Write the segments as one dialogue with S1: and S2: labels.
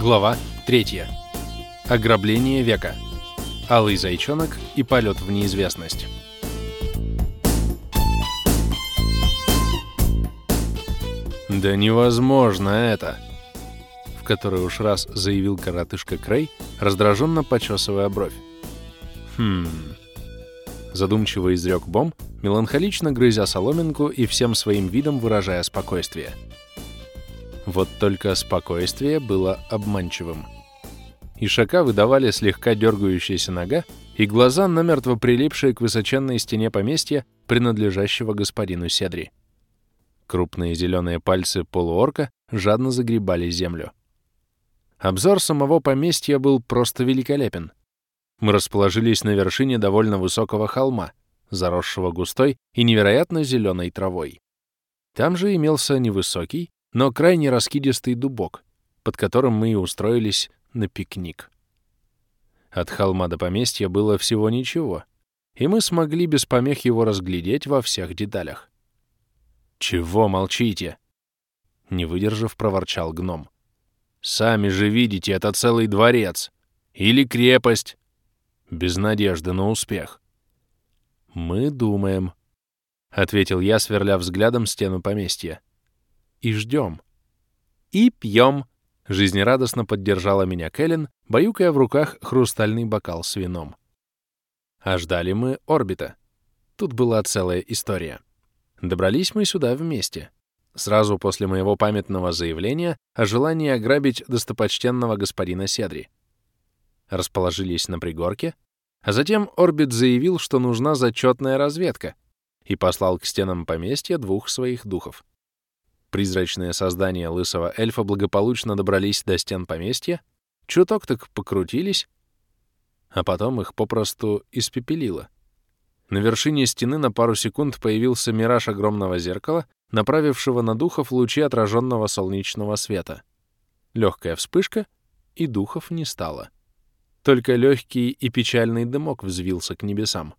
S1: Глава 3. Ограбление века. Алый зайчонок и полет в неизвестность. «Да невозможно это!» — в который уж раз заявил коротышка Крей, раздраженно почесывая бровь. Задумчиво изрек Бом, меланхолично грызя соломинку и всем своим видом выражая спокойствие. Вот только спокойствие было обманчивым. Ишака выдавали слегка дергающаяся нога и глаза, намертво прилипшие к высоченной стене поместья, принадлежащего господину Седри. Крупные зеленые пальцы полуорка жадно загребали землю. Обзор самого поместья был просто великолепен. Мы расположились на вершине довольно высокого холма, заросшего густой и невероятно зеленой травой. Там же имелся невысокий, но крайне раскидистый дубок, под которым мы и устроились на пикник. От холма до поместья было всего ничего, и мы смогли без помех его разглядеть во всех деталях. «Чего молчите?» — не выдержав, проворчал гном. «Сами же видите, это целый дворец. Или крепость. Без надежды на успех». «Мы думаем», — ответил я, сверля взглядом стену поместья. «И ждем». «И пьем», — жизнерадостно поддержала меня Кэлен, баюкая в руках хрустальный бокал с вином. А ждали мы орбита. Тут была целая история. Добрались мы сюда вместе, сразу после моего памятного заявления о желании ограбить достопочтенного господина Седри. Расположились на пригорке, а затем орбит заявил, что нужна зачетная разведка, и послал к стенам поместья двух своих духов. Призрачные создания лысого эльфа благополучно добрались до стен поместья, чуток так покрутились, а потом их попросту испепелило. На вершине стены на пару секунд появился мираж огромного зеркала, направившего на духов лучи отраженного солнечного света. Легкая вспышка, и духов не стало. Только легкий и печальный дымок взвился к небесам.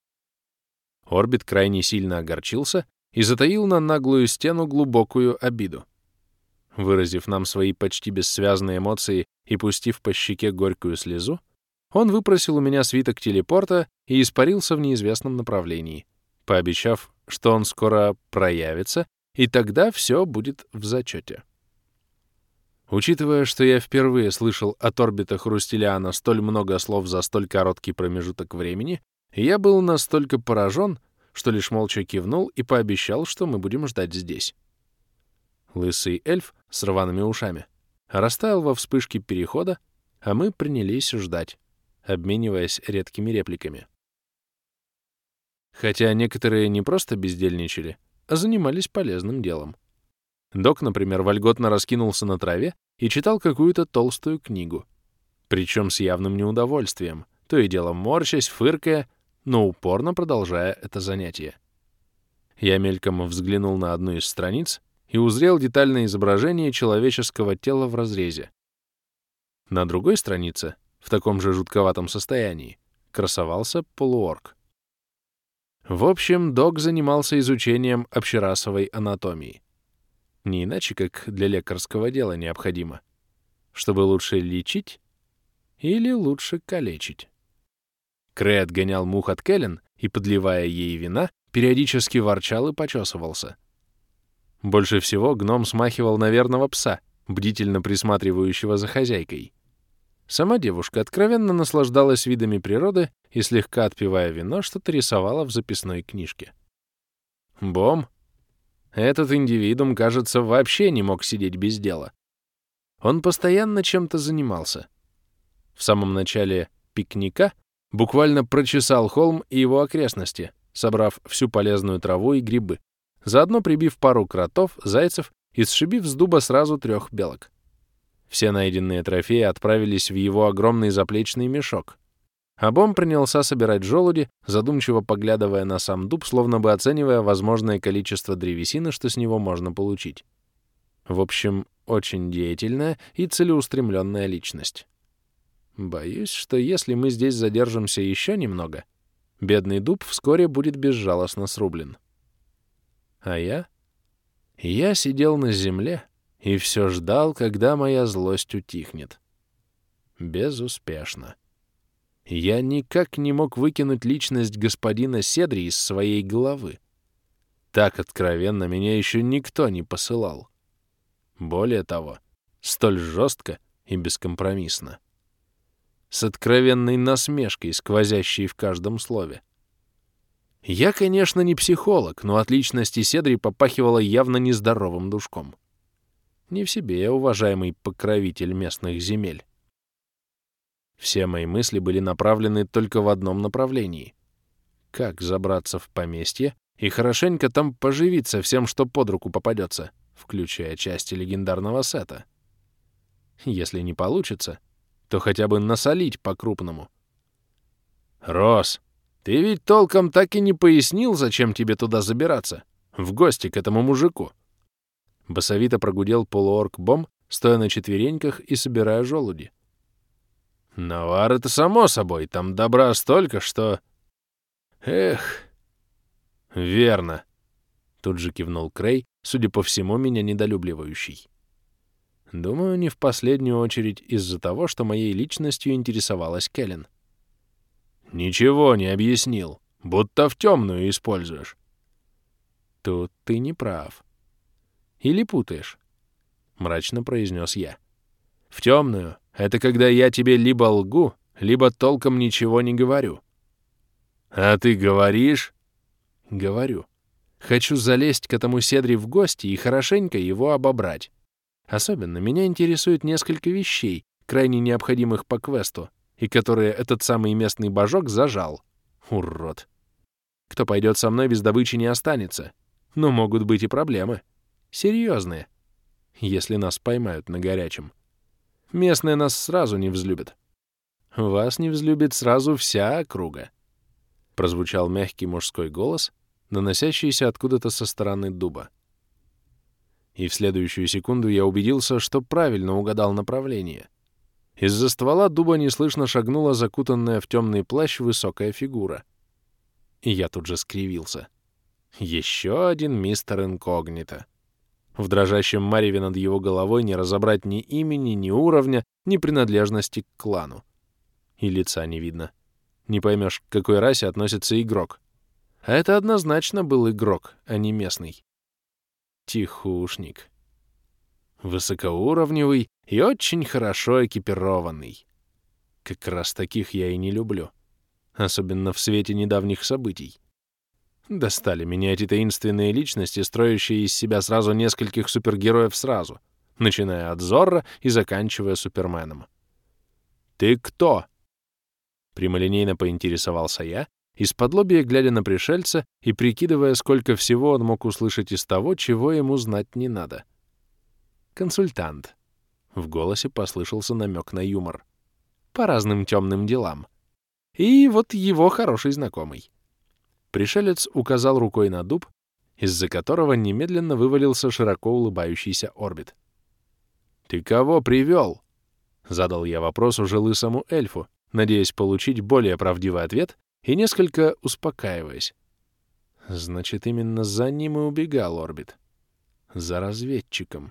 S1: Орбит крайне сильно огорчился и затаил на наглую стену глубокую обиду. Выразив нам свои почти бессвязные эмоции и пустив по щеке горькую слезу, он выпросил у меня свиток телепорта и испарился в неизвестном направлении, пообещав, что он скоро проявится, и тогда все будет в зачете. Учитывая, что я впервые слышал от орбита Хрустелиана столь много слов за столь короткий промежуток времени, я был настолько поражен, что лишь молча кивнул и пообещал, что мы будем ждать здесь. Лысый эльф с рваными ушами растаял во вспышке перехода, а мы принялись ждать, обмениваясь редкими репликами. Хотя некоторые не просто бездельничали, а занимались полезным делом. Док, например, вольготно раскинулся на траве и читал какую-то толстую книгу, причем с явным неудовольствием, то и дело морщась, фыркая, но упорно продолжая это занятие. Я мельком взглянул на одну из страниц и узрел детальное изображение человеческого тела в разрезе. На другой странице, в таком же жутковатом состоянии, красовался полуорк. В общем, док занимался изучением общерасовой анатомии. Не иначе, как для лекарского дела необходимо. Чтобы лучше лечить или лучше калечить. Крей отгонял мух от Кэлен и, подливая ей вина, периодически ворчал и почесывался. Больше всего гном смахивал на верного пса, бдительно присматривающего за хозяйкой. Сама девушка откровенно наслаждалась видами природы и, слегка отпивая вино, что-то рисовала в записной книжке. Бом. Этот индивидуум, кажется, вообще не мог сидеть без дела. Он постоянно чем-то занимался. В самом начале пикника буквально прочесал холм и его окрестности, собрав всю полезную траву и грибы, заодно прибив пару кротов, зайцев и сшибив с дуба сразу 3 белок. Все найденные трофеи отправились в его огромный заплечный мешок, а Бом принялся собирать желуди, задумчиво поглядывая на сам дуб, словно бы оценивая возможное количество древесины, что с него можно получить. В общем, очень деятельная и целеустремленная личность. Боюсь, что если мы здесь задержимся еще немного, бедный дуб вскоре будет безжалостно срублен. А я? Я сидел на земле и все ждал, когда моя злость утихнет. Безуспешно. Я никак не мог выкинуть личность господина Седри из своей головы. Так откровенно меня еще никто не посылал. Более того, столь жестко и бескомпромиссно. С откровенной насмешкой, сквозящей в каждом слове. Я, конечно, не психолог, но от личности Седри попахивало явно нездоровым душком. Не в себе я уважаемый покровитель местных земель. Все мои мысли были направлены только в одном направлении. Как забраться в поместье и хорошенько там поживиться всем, что под руку попадется, включая части легендарного сета. Если не получится, то хотя бы насолить по-крупному. «Рос, ты ведь толком так и не пояснил, зачем тебе туда забираться, в гости к этому мужику?» Басовито прогудел полуорк Бом, стоя на четвереньках и собирая желуди. «Навар — это само собой, там добра столько, что...» «Эх...» «Верно», — тут же кивнул Крей, судя по всему, меня недолюбливающий. Думаю, не в последнюю очередь из-за того, что моей личностью интересовалась Кэлен. «Ничего не объяснил, будто в темную используешь». «Тут ты не прав. Или путаешь?» — мрачно произнес я. «В темную — это когда я тебе либо лгу, либо толком ничего не говорю». «А ты говоришь?» «Говорю. Хочу залезть к этому Седри в гости и хорошенько его обобрать. Особенно меня интересует несколько вещей, крайне необходимых по квесту, и которые этот самый местный божок зажал. Урод. Кто пойдет со мной, без добычи не останется. Но могут быть и проблемы. Серьезные. Если нас поймают на горячем. Местные нас сразу не взлюбят. Вас не взлюбит сразу вся округа. Прозвучал мягкий мужской голос, доносящийся откуда-то со стороны дуба. И в следующую секунду я убедился, что правильно угадал направление. Из-за ствола дуба неслышно шагнула закутанная в темный плащ высокая фигура. И я тут же скривился. Еще один мистер Инкогнито. В дрожащем мареве над его головой не разобрать ни имени, ни уровня, ни принадлежности к клану. И лица не видно. Не поймешь, к какой расе относится игрок. А это однозначно был игрок, а не местный. Тихушник. Высокоуровневый и очень хорошо экипированный. Как раз таких я и не люблю. Особенно в свете недавних событий. Достали меня эти таинственные личности, строящие из себя сразу нескольких супергероев сразу, начиная от Зорро и заканчивая Суперменом. «Ты кто?» Прямолинейно поинтересовался я, исподлобья глядя на пришельца и прикидывая, сколько всего он мог услышать из того, чего ему знать не надо. «Консультант». В голосе послышался намек на юмор. «По разным темным делам. И вот его хороший знакомый». Пришелец указал рукой на дуб, из-за которого немедленно вывалился широко улыбающийся Орбит. «Ты кого привел?» — задал я вопрос уже лысому эльфу, надеясь получить более правдивый ответ и несколько успокаиваясь. Значит, именно за ним и убегал Орбит. За разведчиком.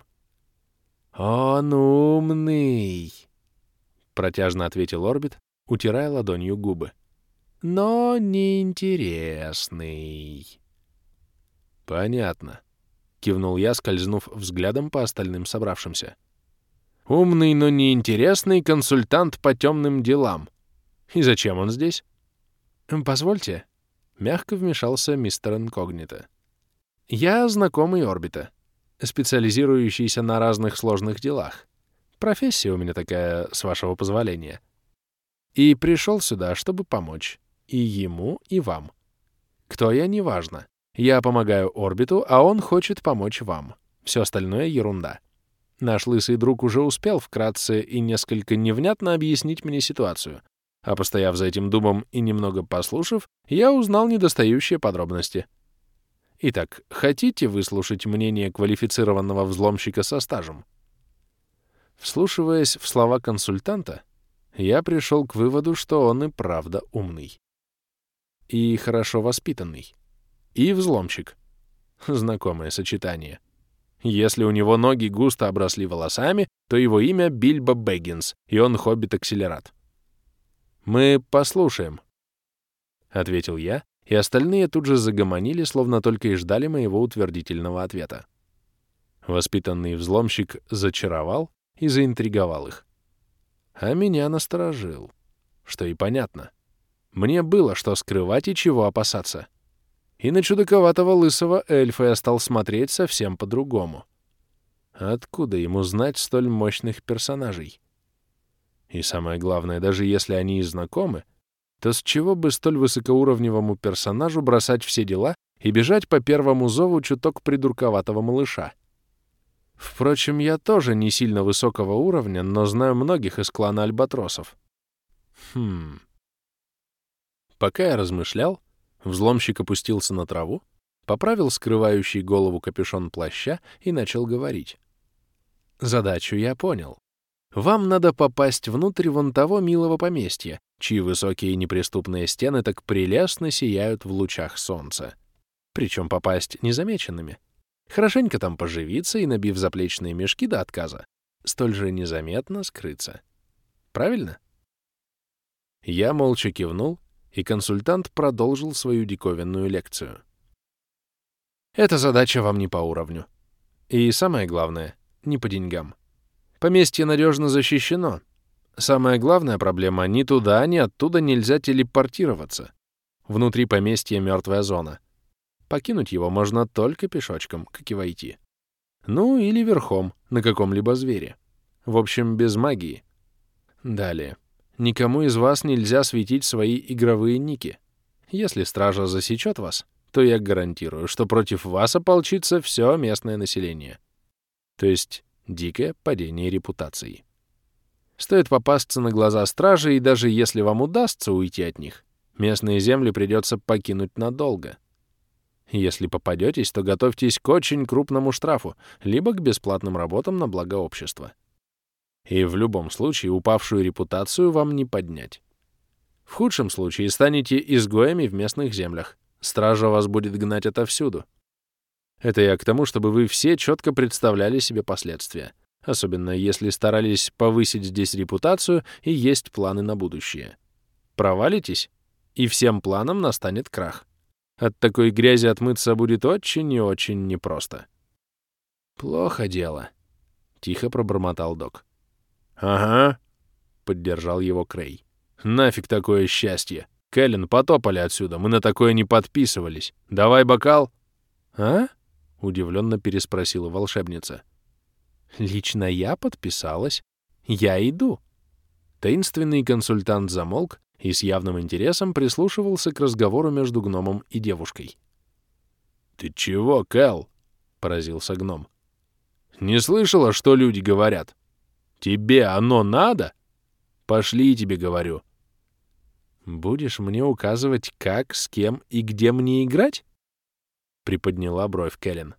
S1: «Он умный!» — протяжно ответил Орбит, утирая ладонью губы. «Но неинтересный». «Понятно», — кивнул я, скользнув взглядом по остальным собравшимся. «Умный, но неинтересный консультант по темным делам. И зачем он здесь?» «Позвольте», — мягко вмешался мистер Инкогнито. «Я знакомый Орбита, специализирующийся на разных сложных делах. Профессия у меня такая, с вашего позволения. И пришел сюда, чтобы помочь. И ему, и вам. Кто я, неважно. Я помогаю Орбиту, а он хочет помочь вам. Все остальное — ерунда. Наш лысый друг уже успел вкратце и несколько невнятно объяснить мне ситуацию, а постояв за этим дубом и немного послушав, я узнал недостающие подробности. Итак, хотите выслушать мнение квалифицированного взломщика со стажем?» Вслушиваясь в слова консультанта, я пришел к выводу, что он и правда умный. И хорошо воспитанный. И взломщик. Знакомое сочетание. Если у него ноги густо обросли волосами, то его имя Бильбо Бэггинс, и он хоббит-акселерат. «Мы послушаем», — ответил я, и остальные тут же загомонили, словно только и ждали моего утвердительного ответа. Воспитанный взломщик зачаровал и заинтриговал их. А меня насторожил, что и понятно. Мне было что скрывать и чего опасаться. И на чудаковатого лысого эльфа я стал смотреть совсем по-другому. Откуда ему знать столь мощных персонажей? И самое главное, даже если они и знакомы, то с чего бы столь высокоуровневому персонажу бросать все дела и бежать по первому зову чуток придурковатого малыша? Впрочем, я тоже не сильно высокого уровня, но знаю многих из клана альбатросов. Пока я размышлял, взломщик опустился на траву, поправил скрывающий голову капюшон плаща и начал говорить. Задачу я понял. Вам надо попасть внутрь вон того милого поместья, чьи высокие неприступные стены так прелестно сияют в лучах солнца. Причем попасть незамеченными. Хорошенько там поживиться и, набив заплечные мешки до отказа, столь же незаметно скрыться. Правильно? Я молча кивнул, и консультант продолжил свою диковинную лекцию. Эта задача вам не по уровню. И самое главное, не по деньгам. Поместье надежно защищено. Самая главная проблема — ни туда, ни оттуда нельзя телепортироваться. Внутри поместья мертвая зона. Покинуть его можно только пешочком, как и войти. Ну, или верхом, на каком-либо звере. В общем, без магии. Далее. Никому из вас нельзя светить свои игровые ники. Если стража засечет вас, то я гарантирую, что против вас ополчится все местное население. То есть дикое падение репутации. Стоит попасться на глаза стражи, и даже если вам удастся уйти от них, местные земли придется покинуть надолго. Если попадетесь, то готовьтесь к очень крупному штрафу, либо к бесплатным работам на благо общества. И в любом случае упавшую репутацию вам не поднять. В худшем случае станете изгоями в местных землях. Стража вас будет гнать отовсюду. Это я к тому, чтобы вы все четко представляли себе последствия, особенно если старались повысить здесь репутацию и есть планы на будущее. Провалитесь, и всем планам настанет крах. От такой грязи отмыться будет очень и очень непросто. «Плохо дело», — тихо пробормотал док. «Ага», — поддержал его Крей. «Нафиг такое счастье! Кэлен, потопали отсюда, мы на такое не подписывались. Давай бокал!» «А?» — удивленно переспросила волшебница. «Лично я подписалась. Я иду». Таинственный консультант замолк и с явным интересом прислушивался к разговору между гномом и девушкой. «Ты чего, Кэл?» — поразился гном. «Не слышала, что люди говорят? Тебе оно надо? Пошли, тебе говорю». «Будешь мне указывать, как, с кем и где мне играть?» — приподняла бровь Кэлен.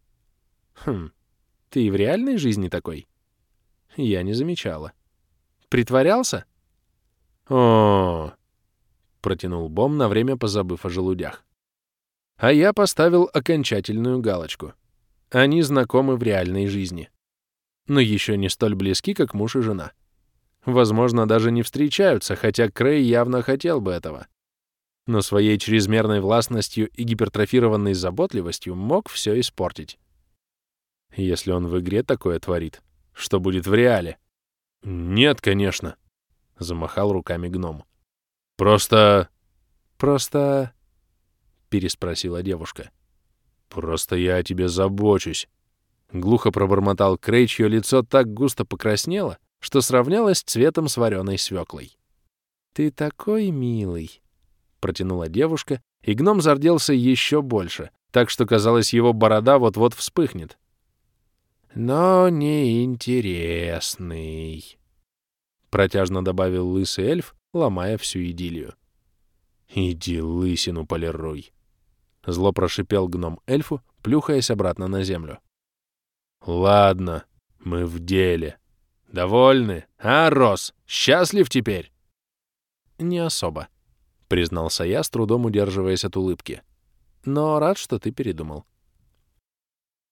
S1: Ты и в реальной жизни такой?» Я не замечала. «Притворялся?» «О-о-о!» — протянул Бом, на время позабыв о желудях. А я поставил окончательную галочку. Они знакомы в реальной жизни. Но еще не столь близки, как муж и жена. Возможно, даже не встречаются, хотя Крей явно хотел бы этого. Но своей чрезмерной властностью и гипертрофированной заботливостью мог все испортить. Если он в игре такое творит, что будет в реале? «Нет, конечно», — замахал руками гном. «Просто...» — переспросила девушка. «Просто я о тебе забочусь». Глухо пробормотал Крей, чье лицо так густо покраснело, что сравнялось цветом с вареной свеклой. «Ты такой милый», — протянула девушка, и гном зарделся еще больше, так что, казалось, его борода вот-вот вспыхнет. «Но неинтересный», — протяжно добавил лысый эльф, ломая всю идиллию. «Иди лысину полируй», — зло прошипел гном эльфу, плюхаясь обратно на землю. «Ладно, мы в деле. Довольны? А, Рос, счастлив теперь?» «Не особо», — признался я, с трудом удерживаясь от улыбки. «Но рад, что ты передумал.